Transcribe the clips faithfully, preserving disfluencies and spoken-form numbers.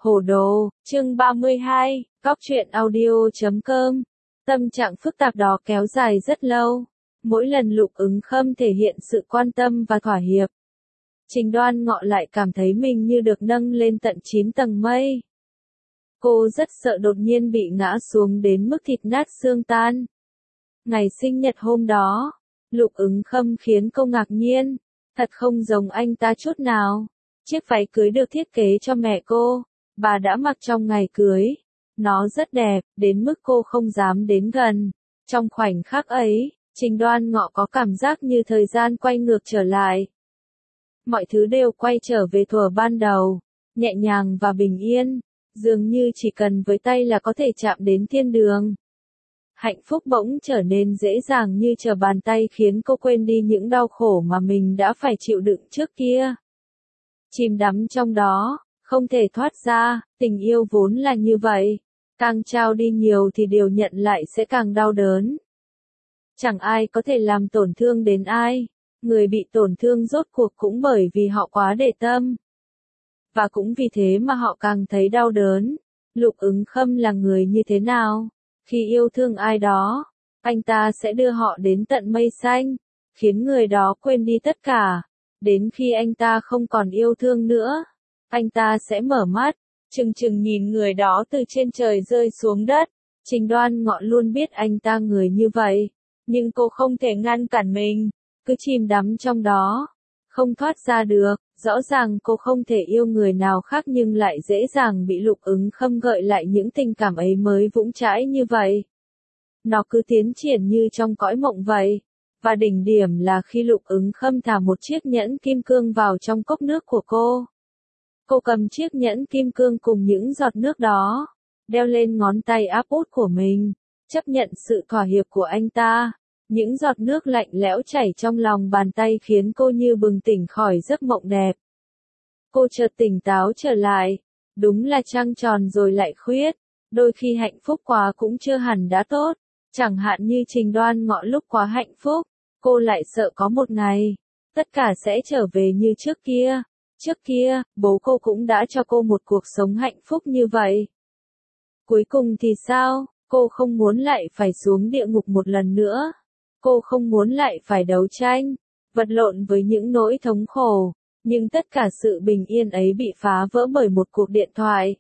Hồ đồ, chương ba mươi hai, Góc truyện audio chấm com. Tâm trạng phức tạp đó kéo dài rất lâu. Mỗi lần Lục Ứng Khâm thể hiện sự quan tâm và thỏa hiệp, Trình Đoan Ngọ lại cảm thấy mình như được nâng lên tận chín tầng mây. Cô rất sợ đột nhiên bị ngã xuống đến mức thịt nát xương tan. Ngày sinh nhật hôm đó, Lục Ứng Khâm khiến cô ngạc nhiên, thật không giống anh ta chút nào. Chiếc váy cưới được thiết kế cho mẹ cô, bà đã mặc trong ngày cưới. Nó rất đẹp, đến mức cô không dám đến gần. Trong khoảnh khắc ấy, Trình Đoan Ngọ có cảm giác như thời gian quay ngược trở lại. Mọi thứ đều quay trở về thuở ban đầu, nhẹ nhàng và bình yên, dường như chỉ cần với tay là có thể chạm đến thiên đường. Hạnh phúc bỗng trở nên dễ dàng như trở bàn tay khiến cô quên đi những đau khổ mà mình đã phải chịu đựng trước kia. Chìm đắm trong đó, không thể thoát ra, tình yêu vốn là như vậy. Càng trao đi nhiều thì điều nhận lại sẽ càng đau đớn. Chẳng ai có thể làm tổn thương đến ai. Người bị tổn thương rốt cuộc cũng bởi vì họ quá để tâm. Và cũng vì thế mà họ càng thấy đau đớn. Lục Ứng Khâm là người như thế nào? Khi yêu thương ai đó, anh ta sẽ đưa họ đến tận mây xanh, khiến người đó quên đi tất cả. Đến khi anh ta không còn yêu thương nữa, anh ta sẽ mở mắt, chừng chừng nhìn người đó từ trên trời rơi xuống đất. Trình Đoan Ngọ luôn biết anh ta người như vậy, nhưng cô không thể ngăn cản mình, cứ chìm đắm trong đó, không thoát ra được. Rõ ràng cô không thể yêu người nào khác nhưng lại dễ dàng bị Lục Ứng Khâm gợi lại những tình cảm ấy mới vững chãi như vậy. Nó cứ tiến triển như trong cõi mộng vậy. Và đỉnh điểm là khi Lục Ứng Khâm thả một chiếc nhẫn kim cương vào trong cốc nước của cô. Cô cầm chiếc nhẫn kim cương cùng những giọt nước đó, đeo lên ngón tay áp út của mình, chấp nhận sự thỏa hiệp của anh ta. Những giọt nước lạnh lẽo chảy trong lòng bàn tay khiến cô như bừng tỉnh khỏi giấc mộng đẹp. Cô chợt tỉnh táo trở lại, đúng là trăng tròn rồi lại khuyết, đôi khi hạnh phúc quá cũng chưa hẳn đã tốt. Chẳng hạn như Trình Đoan Ngọ lúc quá hạnh phúc, cô lại sợ có một ngày, tất cả sẽ trở về như trước kia. Trước kia, bố cô cũng đã cho cô một cuộc sống hạnh phúc như vậy. Cuối cùng thì sao? Cô không muốn lại phải xuống địa ngục một lần nữa. Cô không muốn lại phải đấu tranh, vật lộn với những nỗi thống khổ. Nhưng tất cả sự bình yên ấy bị phá vỡ bởi một cuộc điện thoại.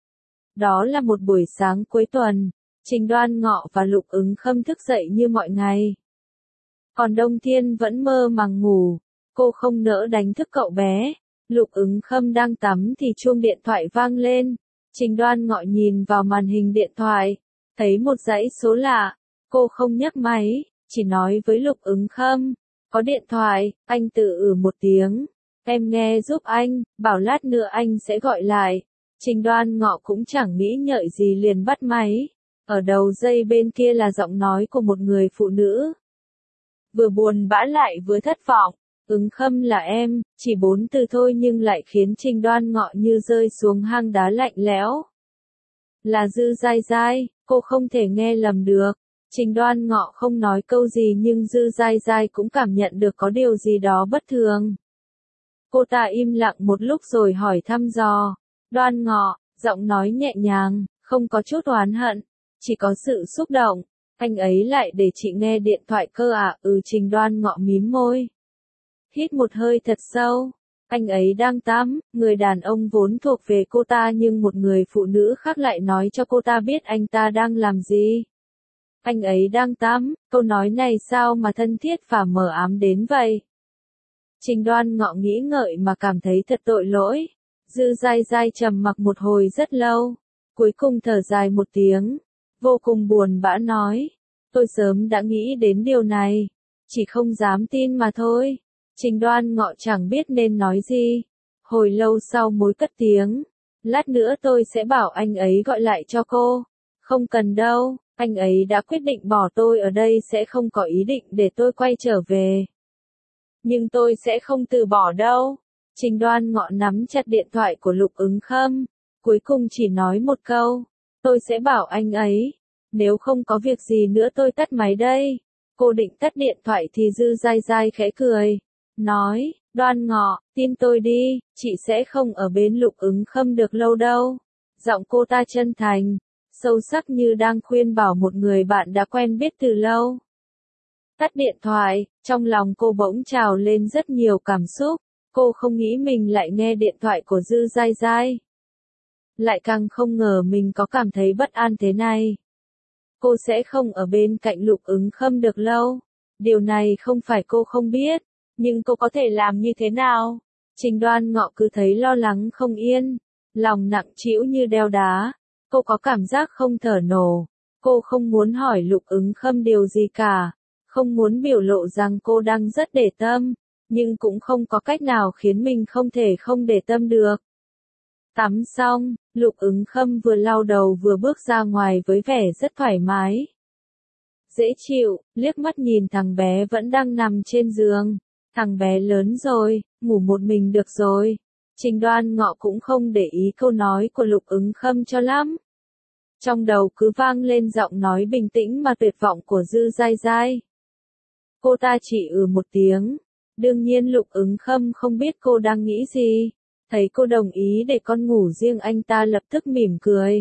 Đó là một buổi sáng cuối tuần, Trình Đoan Ngọ và Lục Ứng Khâm thức dậy như mọi ngày. Còn Đông Thiên vẫn mơ màng ngủ, cô không nỡ đánh thức cậu bé. Lục Ứng Khâm đang tắm thì chuông điện thoại vang lên. Trình Đoan Ngọ nhìn vào màn hình điện thoại, thấy một dãy số lạ. Cô không nhấc máy, chỉ nói với Lục Ứng Khâm, có điện thoại. Anh tự ừ một tiếng, em nghe giúp anh, bảo lát nữa anh sẽ gọi lại. Trình Đoan Ngọ cũng chẳng nghĩ ngợi gì liền bắt máy. Ở đầu dây bên kia là giọng nói của một người phụ nữ. Vừa buồn bã lại vừa thất vọng. Ứng Khâm là em, chỉ bốn từ thôi nhưng lại khiến Trình Đoan Ngọ như rơi xuống hang đá lạnh lẽo. Là Dư Dai Dai, cô không thể nghe lầm được. Trình Đoan Ngọ không nói câu gì nhưng Dư Dai Dai cũng cảm nhận được có điều gì đó bất thường. Cô ta im lặng một lúc rồi hỏi thăm dò. Đoan Ngọ, giọng nói nhẹ nhàng, không có chút oán hận, chỉ có sự xúc động. Anh ấy lại để chị nghe điện thoại cơ à? Ừ. Trình Đoan Ngọ mím môi, hít một hơi thật sâu. Anh ấy đang tắm. Người đàn ông vốn thuộc về cô ta nhưng một người phụ nữ khác lại nói cho cô ta biết anh ta đang làm gì. Anh ấy đang tắm. Câu nói này sao mà thân thiết và mờ ám đến vậy? Trình Đoan Ngọ nghĩ ngợi mà cảm thấy thật tội lỗi. Dư Dai Dai trầm mặc một hồi rất lâu, cuối cùng thở dài một tiếng, vô cùng buồn bã nói, tôi sớm đã nghĩ đến điều này, chỉ không dám tin mà thôi. Trình Đoan Ngọ chẳng biết nên nói gì. Hồi lâu sau mới cất tiếng, lát nữa tôi sẽ bảo anh ấy gọi lại cho cô. Không cần đâu, anh ấy đã quyết định bỏ tôi ở đây, sẽ không có ý định để tôi quay trở về. Nhưng tôi sẽ không từ bỏ đâu. Trình Đoan Ngọ nắm chặt điện thoại của Lục Ứng Khâm, cuối cùng chỉ nói một câu, tôi sẽ bảo anh ấy. Nếu không có việc gì nữa tôi tắt máy đây. Cô định tắt điện thoại thì Dư Dai Dai khẽ cười, nói, Đoan Ngọ, tin tôi đi, chị sẽ không ở bên Lục Ứng Khâm được lâu đâu. Giọng cô ta chân thành, sâu sắc như đang khuyên bảo một người bạn đã quen biết từ lâu. Tắt điện thoại, trong lòng cô bỗng trào lên rất nhiều cảm xúc, cô không nghĩ mình lại nghe điện thoại của Dư Giai Giai. Lại càng không ngờ mình có cảm thấy bất an thế này. Cô sẽ không ở bên cạnh Lục Ứng Khâm được lâu. Điều này không phải cô không biết, nhưng cô có thể làm như thế nào? Trình Đoan Ngọ cứ thấy lo lắng không yên, lòng nặng trĩu như đeo đá. Cô có cảm giác không thở nổi. Cô không muốn hỏi Lục Ứng Khâm điều gì cả, không muốn biểu lộ rằng cô đang rất để tâm, nhưng cũng không có cách nào khiến mình không thể không để tâm được. Tắm xong, Lục Ứng Khâm vừa lau đầu vừa bước ra ngoài với vẻ rất thoải mái. Dễ chịu, liếc mắt nhìn thằng bé vẫn đang nằm trên giường. Thằng bé lớn rồi, ngủ một mình được rồi. Trình Đoan Ngọ cũng không để ý câu nói của Lục Ứng Khâm cho lắm. Trong đầu cứ vang lên giọng nói bình tĩnh mà tuyệt vọng của Dư Giai Giai. Cô ta chỉ ừ một tiếng. Đương nhiên Lục Ứng Khâm không biết cô đang nghĩ gì. Thấy cô đồng ý để con ngủ riêng, anh ta lập tức mỉm cười.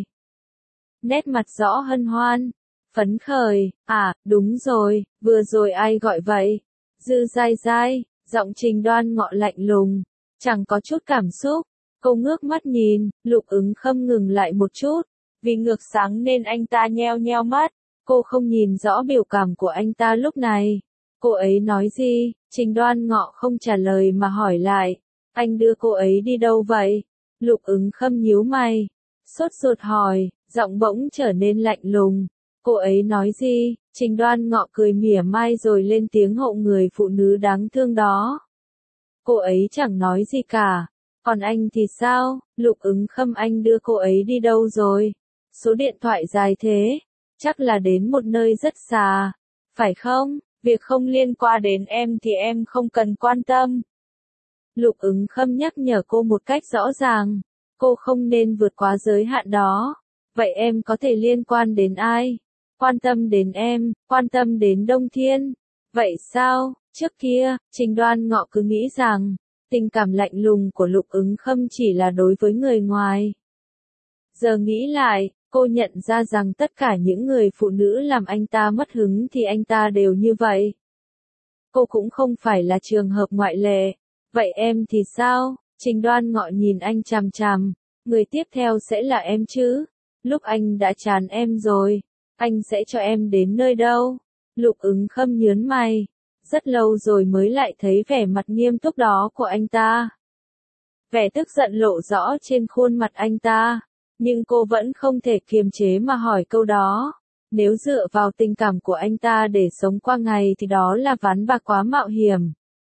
Nét mặt rõ hân hoan, phấn khởi. À, đúng rồi, vừa rồi ai gọi vậy? Dư Giai Giai, giọng Trình Đoan Ngọ lạnh lùng, chẳng có chút cảm xúc. Cô ngước mắt nhìn, Lục Ứng Khâm ngừng lại một chút. Vì ngược sáng nên anh ta nheo nheo mắt. Cô không nhìn rõ biểu cảm của anh ta lúc này. Cô ấy nói gì? Trình Đoan Ngọ không trả lời mà hỏi lại. Anh đưa cô ấy đi đâu vậy? Lục Ứng Khâm nhíu mày, sốt ruột hỏi, giọng bỗng trở nên lạnh lùng. Cô ấy nói gì? Trình Đoan Ngọ cười mỉa mai rồi lên tiếng hộ người phụ nữ đáng thương đó. Cô ấy chẳng nói gì cả. Còn anh thì sao? Lục Ứng Khâm, anh đưa cô ấy đi đâu rồi? Số điện thoại dài thế, chắc là đến một nơi rất xa, phải không? Việc không liên quan đến em thì em không cần quan tâm. Lục Ứng Khâm nhắc nhở cô một cách rõ ràng, cô không nên vượt quá giới hạn đó. Vậy em có thể liên quan đến ai? Quan tâm đến em, quan tâm đến Đông Thiên. Vậy sao? Trước kia, Trình Đoan Ngọ cứ nghĩ rằng, tình cảm lạnh lùng của Lục Ứng Khâm chỉ là đối với người ngoài. Giờ nghĩ lại, cô nhận ra rằng tất cả những người phụ nữ làm anh ta mất hứng thì anh ta đều như vậy. Cô cũng không phải là trường hợp ngoại lệ. Vậy em thì sao? Trình Đoan Ngọ nhìn anh chằm chằm. Người tiếp theo sẽ là em chứ? Lúc anh đã chán em rồi, anh sẽ cho em đến nơi đâu? Lục Ứng Khâm nhớn mày. Rất lâu rồi mới lại thấy vẻ mặt nghiêm túc đó của anh ta. Vẻ tức giận lộ rõ trên khuôn mặt anh ta. Nhưng cô vẫn không thể kiềm chế mà hỏi câu đó. Nếu dựa vào tình cảm của anh ta để sống qua ngày thì đó là ván bạc quá mạo hiểm.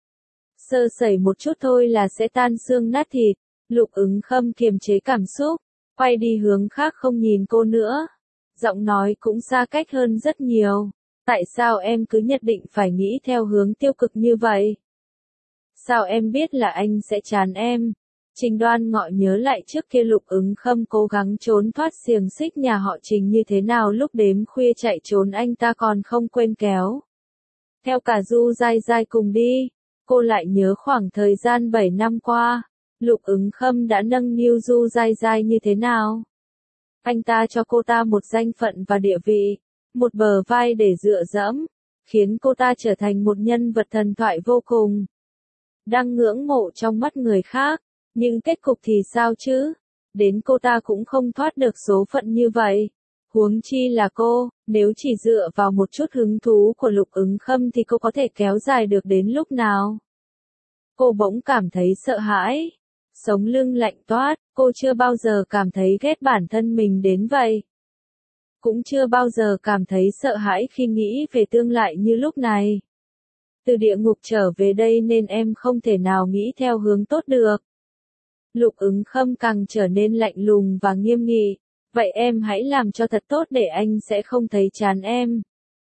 Sơ sẩy một chút thôi là sẽ tan xương nát thịt. Lục Ứng Khâm kiềm chế cảm xúc, quay đi hướng khác không nhìn cô nữa. Giọng nói cũng xa cách hơn rất nhiều. Tại sao em cứ nhất định phải nghĩ theo hướng tiêu cực như vậy? Sao em biết là anh sẽ chán em? Trình Đoan Ngọ nhớ lại trước kia Lục Ứng Khâm cố gắng trốn thoát xiềng xích nhà họ Trình như thế nào, lúc đêm khuya chạy trốn anh ta còn không quên kéo theo cả Du Giai Giai cùng đi. Cô lại nhớ khoảng thời gian bảy năm qua, Lục Ứng Khâm đã nâng niu Du Giai Giai như thế nào. Anh ta cho cô ta một danh phận và địa vị, một bờ vai để dựa dẫm, khiến cô ta trở thành một nhân vật thần thoại vô cùng, đang ngưỡng mộ trong mắt người khác. Nhưng kết cục thì sao chứ? Đến cô ta cũng không thoát được số phận như vậy. Huống chi là cô, nếu chỉ dựa vào một chút hứng thú của Lục Ứng Khâm thì cô có thể kéo dài được đến lúc nào? Cô bỗng cảm thấy sợ hãi. Sống lưng lạnh toát, cô chưa bao giờ cảm thấy ghét bản thân mình đến vậy. Cũng chưa bao giờ cảm thấy sợ hãi khi nghĩ về tương lai như lúc này. Từ địa ngục trở về đây nên em không thể nào nghĩ theo hướng tốt được. Lục Ứng Khâm càng trở nên lạnh lùng và nghiêm nghị. Vậy em hãy làm cho thật tốt để anh sẽ không thấy chán em.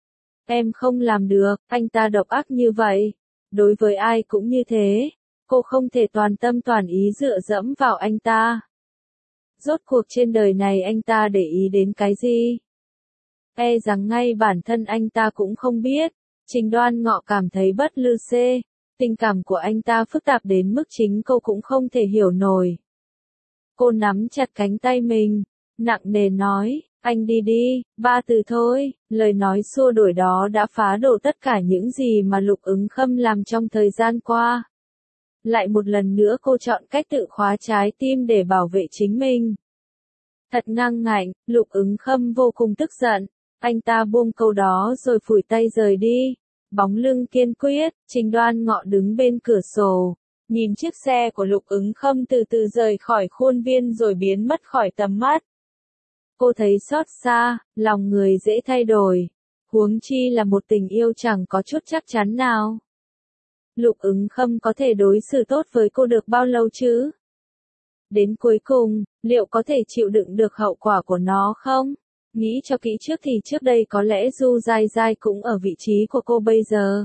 Em không làm được, anh ta độc ác như vậy. Đối với ai cũng như thế. Cô không thể toàn tâm toàn ý dựa dẫm vào anh ta. Rốt cuộc trên đời này anh ta để ý đến cái gì? E rằng ngay bản thân anh ta cũng không biết. Trình Đoan Ngọ cảm thấy bất lư xê. Tình cảm của anh ta phức tạp đến mức chính cô cũng không thể hiểu nổi. Cô nắm chặt cánh tay mình, nặng nề nói, anh đi đi, ba từ thôi, lời nói xua đuổi đó đã phá đổ tất cả những gì mà Lục Ứng Khâm làm trong thời gian qua. Lại một lần nữa cô chọn cách tự khóa trái tim để bảo vệ chính mình. Thật ngang ngạnh, Lục Ứng Khâm vô cùng tức giận, anh ta buông câu đó rồi phủi tay rời đi. Bóng lưng kiên quyết, Trình Đoan Ngọ đứng bên cửa sổ, nhìn chiếc xe của Lục Ứng Khâm từ từ rời khỏi khuôn viên rồi biến mất khỏi tầm mắt. Cô thấy xót xa, lòng người dễ thay đổi, huống chi là một tình yêu chẳng có chút chắc chắn nào. Lục Ứng Khâm có thể đối xử tốt với cô được bao lâu chứ? Đến cuối cùng, liệu có thể chịu đựng được hậu quả của nó không? Nghĩ cho kỹ trước thì trước đây có lẽ Du Dai Dai cũng ở vị trí của cô bây giờ.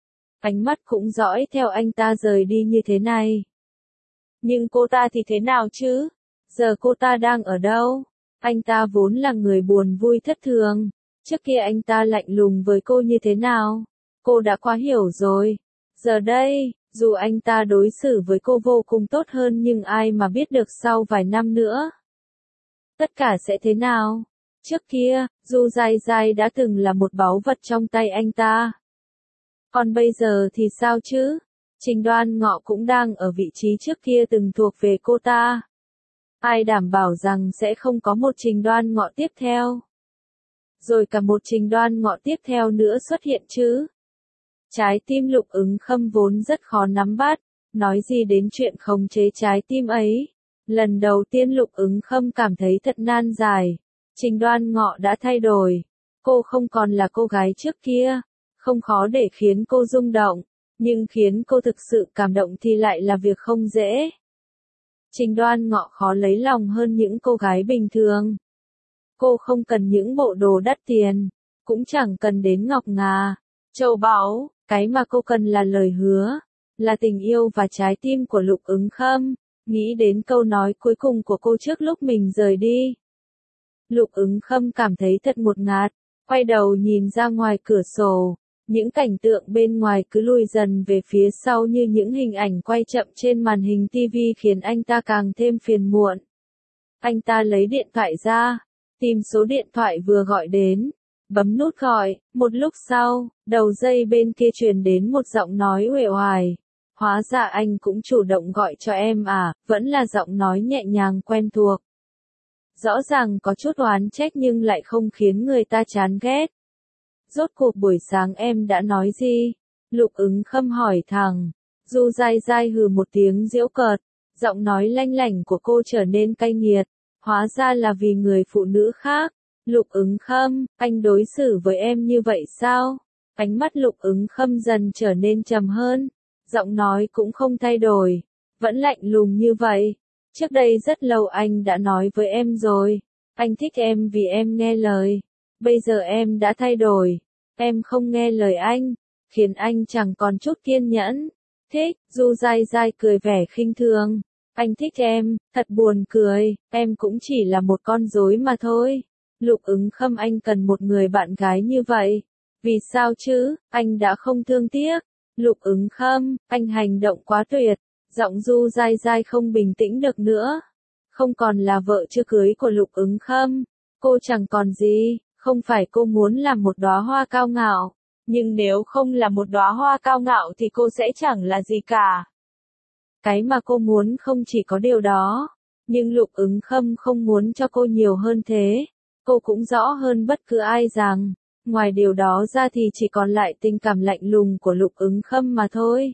Ánh mắt cũng dõi theo anh ta rời đi như thế này. Nhưng cô ta thì thế nào chứ? Giờ cô ta đang ở đâu? Anh ta vốn là người buồn vui thất thường. Trước kia anh ta lạnh lùng với cô như thế nào? Cô đã quá hiểu rồi. Giờ đây, dù anh ta đối xử với cô vô cùng tốt hơn nhưng ai mà biết được sau vài năm nữa. Tất cả sẽ thế nào? Trước kia, Du Dai Dai đã từng là một báu vật trong tay anh ta. Còn bây giờ thì sao chứ? Trình Đoan Ngọ cũng đang ở vị trí trước kia từng thuộc về cô ta. Ai đảm bảo rằng sẽ không có một Trình Đoan Ngọ tiếp theo? Rồi cả một Trình Đoan Ngọ tiếp theo nữa xuất hiện chứ? Trái tim Lục Ứng Khâm vốn rất khó nắm bắt, nói gì đến chuyện khống chế trái tim ấy. Lần đầu tiên Lục Ứng Khâm cảm thấy thật nan giải. Trình Đoan Ngọ đã thay đổi. Cô không còn là cô gái trước kia. Không khó để khiến cô rung động. Nhưng khiến cô thực sự cảm động thì lại là việc không dễ. Trình Đoan Ngọ khó lấy lòng hơn những cô gái bình thường. Cô không cần những bộ đồ đắt tiền. Cũng chẳng cần đến ngọc ngà, châu báu. Cái mà cô cần là lời hứa. Là tình yêu và trái tim của Lục Ứng Khâm. Nghĩ đến câu nói cuối cùng của cô trước lúc mình rời đi. Lục Ứng Khâm cảm thấy thật ngột ngạt, quay đầu nhìn ra ngoài cửa sổ, những cảnh tượng bên ngoài cứ lùi dần về phía sau như những hình ảnh quay chậm trên màn hình ti vi khiến anh ta càng thêm phiền muộn. Anh ta lấy điện thoại ra, tìm số điện thoại vừa gọi đến, bấm nút gọi, một lúc sau, đầu dây bên kia truyền đến một giọng nói uể oải. Hóa ra anh cũng chủ động gọi cho em à, vẫn là giọng nói nhẹ nhàng quen thuộc. Rõ ràng có chút oán trách nhưng lại không khiến người ta chán ghét. Rốt cuộc buổi sáng em đã nói gì? Lục Ứng Khâm hỏi thẳng. Du Dai Dai hừ một tiếng giễu cợt, giọng nói lanh lảnh của cô trở nên cay nghiệt. Hóa ra là vì người phụ nữ khác. Lục Ứng Khâm, anh đối xử với em như vậy sao? Ánh mắt Lục Ứng Khâm dần trở nên trầm hơn. Giọng nói cũng không thay đổi. Vẫn lạnh lùng như vậy. Trước đây rất lâu anh đã nói với em rồi. Anh thích em vì em nghe lời. Bây giờ em đã thay đổi. Em không nghe lời anh. Khiến anh chẳng còn chút kiên nhẫn. Thích, Du Dai Dai cười vẻ khinh thường. Anh thích em, thật buồn cười. Em cũng chỉ là một con rối mà thôi. Lục Ứng Khâm, anh cần một người bạn gái như vậy. Vì sao chứ, anh đã không thương tiếc. Lục Ứng Khâm, anh hành động quá tuyệt. Giọng Du Dai Dai không bình tĩnh được nữa. Không còn là vợ chưa cưới của Lục Ứng Khâm. Cô chẳng còn gì, không phải cô muốn làm một đóa hoa cao ngạo. Nhưng nếu không là một đóa hoa cao ngạo thì cô sẽ chẳng là gì cả. Cái mà cô muốn không chỉ có điều đó. Nhưng Lục Ứng Khâm không muốn cho cô nhiều hơn thế. Cô cũng rõ hơn bất cứ ai rằng, ngoài điều đó ra thì chỉ còn lại tình cảm lạnh lùng của Lục Ứng Khâm mà thôi.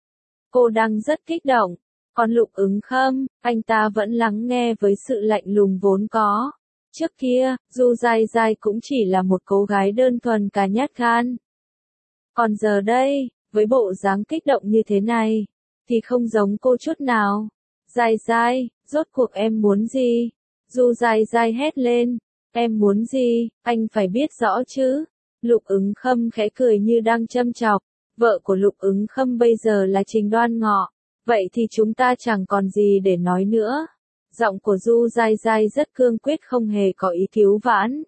Cô đang rất kích động, còn Lục Ứng Khâm, anh ta vẫn lắng nghe với sự lạnh lùng vốn có. Trước kia, Du Dai Dai cũng chỉ là một cô gái đơn thuần cả nhát gan. Còn giờ đây, với bộ dáng kích động như thế này, thì không giống cô chút nào. Dai Dai, rốt cuộc em muốn gì? Du Dai Dai hét lên. Em muốn gì, anh phải biết rõ chứ. Lục Ứng Khâm khẽ cười như đang châm chọc. Vợ của Lục Ứng Khâm bây giờ là Trình Đoan Ngọ. Vậy thì chúng ta chẳng còn gì để nói nữa. Giọng của Du Dai Dai rất cương quyết không hề có ý cứu vãn.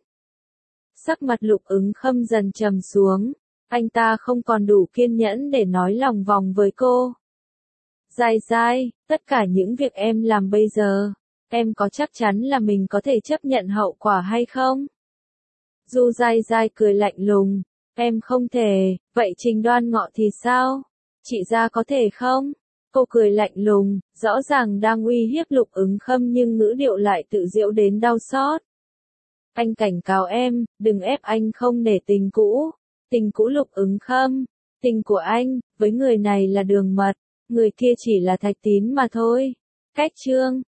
Sắc mặt Lục Ứng Khâm dần trầm xuống. Anh ta không còn đủ kiên nhẫn để nói lòng vòng với cô. Dai Dai, tất cả những việc em làm bây giờ, Em có chắc chắn là mình có thể chấp nhận hậu quả hay không? Du dai dai cười lạnh lùng. Em không thể, vậy Trình Đoan Ngọ thì sao? Chị Gia có thể không? Cô cười lạnh lùng, rõ ràng đang uy hiếp Lục Ứng Khâm nhưng ngữ điệu lại tự giễu đến đau xót. Anh cảnh cáo em, đừng ép anh không nể tình cũ. Tình cũ Lục Ứng Khâm. Tình của anh, với người này là đường mật, người kia chỉ là thạch tín mà thôi. Cách chương